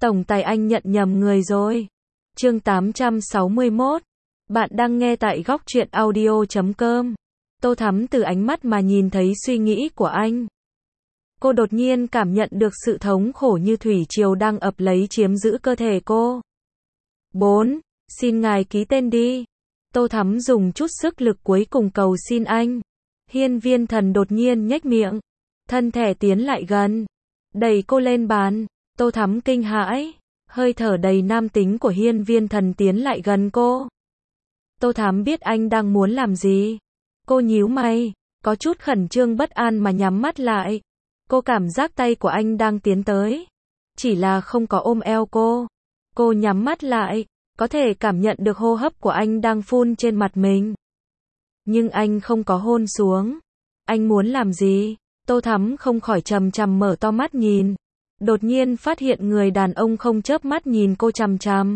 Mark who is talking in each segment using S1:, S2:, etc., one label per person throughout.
S1: Tổng tài anh nhận nhầm người rồi. Chương 861. Bạn đang nghe tại góc truyện audio.com. Tô Thắm từ ánh mắt mà nhìn thấy suy nghĩ của anh. Cô đột nhiên cảm nhận được sự thống khổ như thủy triều đang ập lấy chiếm giữ cơ thể cô. 4. Xin ngài ký tên đi. Tô Thắm dùng chút sức lực cuối cùng cầu xin anh. Hiên Viên Thần đột nhiên nhếch miệng. Thân thể tiến lại gần. Đẩy cô lên bàn. Tô Thắm kinh hãi. Hơi thở đầy nam tính của Hiên Viên Thần tiến lại gần cô. Tô Thắm biết anh đang muốn làm gì. Cô nhíu mày. Có chút khẩn trương bất an mà nhắm mắt lại. Cô cảm giác tay của anh đang tiến tới. Chỉ là không có ôm eo cô. Cô nhắm mắt lại. Có thể cảm nhận được hô hấp của anh đang phun trên mặt mình. Nhưng anh không có hôn xuống. Anh muốn làm gì? Tô Thắm không khỏi chằm chằm mở to mắt nhìn. Đột nhiên phát hiện người đàn ông không chớp mắt nhìn cô chằm chằm.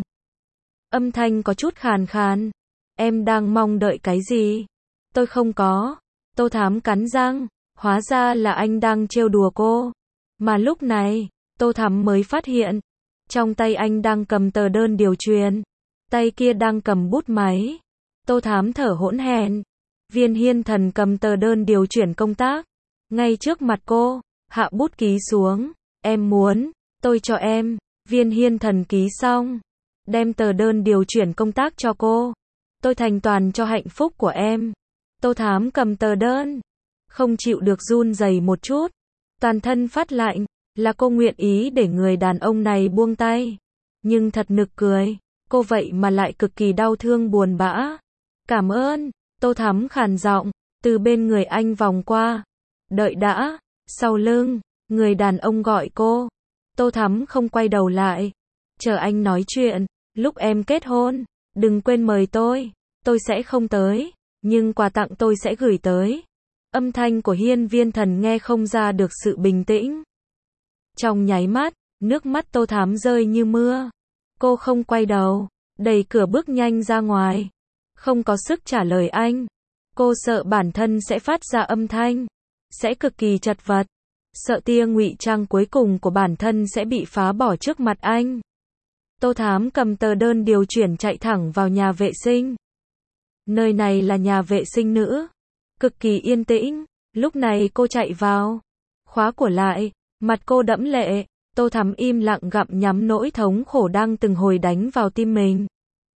S1: Âm thanh có chút khàn khàn. Em đang mong đợi cái gì? Tôi không có. Tô Thắm cắn răng. Hóa ra là anh đang trêu đùa cô. Mà lúc này, Tô Thắm mới phát hiện. Trong tay anh đang cầm tờ đơn điều truyền. Tay kia đang cầm bút máy. Tô Thắm thở hỗn hển. Viên Hiên Thần cầm tờ đơn điều chuyển công tác. Ngay trước mặt cô, hạ bút ký xuống. Em muốn, tôi cho em. Viên Hiên Thần ký xong. Đem tờ đơn điều chuyển công tác cho cô. Tôi thành toàn cho hạnh phúc của em. Tô Thắm cầm tờ đơn. Không chịu được run rẩy một chút. Toàn thân phát lạnh. Là cô nguyện ý để người đàn ông này buông tay. Nhưng thật nực cười. Cô vậy mà lại cực kỳ đau thương buồn bã. Cảm ơn. Tô Thắm khàn giọng. Từ bên người anh vòng qua. Đợi đã. Sau lưng. Người đàn ông gọi cô. Tô Thắm không quay đầu lại. Chờ anh nói chuyện. Lúc em kết hôn. Đừng quên mời tôi. Tôi sẽ không tới. Nhưng quà tặng tôi sẽ gửi tới. Âm thanh của Hiên Viên Thần nghe không ra được sự bình tĩnh. Trong nháy mắt, nước mắt Tô Thắm rơi như mưa. Cô không quay đầu. Đẩy cửa bước nhanh ra ngoài. Không có sức trả lời anh. Cô sợ bản thân sẽ phát ra âm thanh. Sẽ cực kỳ chật vật. Sợ tia ngụy trang cuối cùng của bản thân sẽ bị phá bỏ trước mặt anh. Tô Thắm cầm tờ đơn điều chuyển chạy thẳng vào nhà vệ sinh. Nơi này là nhà vệ sinh nữ. Cực kỳ yên tĩnh. Lúc này cô chạy vào. Khóa cửa lại. Mặt cô đẫm lệ. Tô Thắm im lặng gặm nhắm nỗi thống khổ đang từng hồi đánh vào tim mình.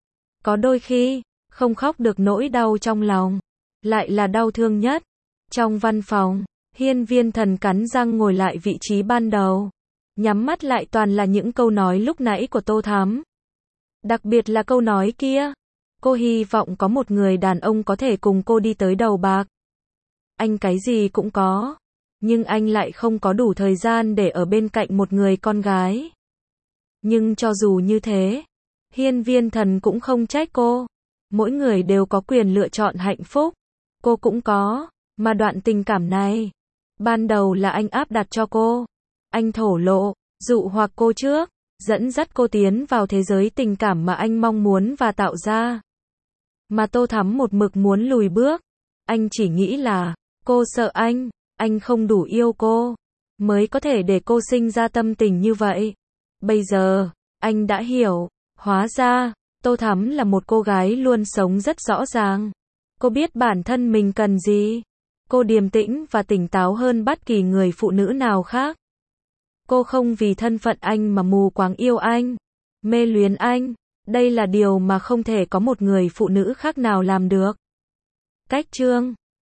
S1: Có đôi khi, không khóc được nỗi đau trong lòng. Lại là đau thương nhất. Trong văn phòng, Hiên Viên Thần cắn răng ngồi lại vị trí ban đầu. Nhắm mắt lại toàn là những câu nói lúc nãy của Tô Thắm. Đặc biệt là câu nói kia. Cô hy vọng có một người đàn ông có thể cùng cô đi tới đầu bạc. Anh cái gì cũng có. Nhưng anh lại không có đủ thời gian để ở bên cạnh một người con gái. Nhưng cho dù như thế, Hiên Viên Thần cũng không trách cô. Mỗi người đều có quyền lựa chọn hạnh phúc. Cô cũng có. Mà đoạn tình cảm này, ban đầu là anh áp đặt cho cô. Anh thổ lộ, dụ hoặc cô trước, dẫn dắt cô tiến vào thế giới tình cảm mà anh mong muốn và tạo ra. Mà Tô Thắm một mực muốn lùi bước. Anh chỉ nghĩ là, cô sợ anh không đủ yêu cô, mới có thể để cô sinh ra tâm tình như vậy. Bây giờ, anh đã hiểu, hóa ra, Tô Thắm là một cô gái luôn sống rất rõ ràng. Cô biết bản thân mình cần gì. Cô điềm tĩnh và tỉnh táo hơn bất kỳ người phụ nữ nào khác. Cô không vì thân phận anh mà mù quáng yêu anh, mê luyến anh. Đây là điều mà không thể có một người phụ nữ khác nào làm được. Cách chương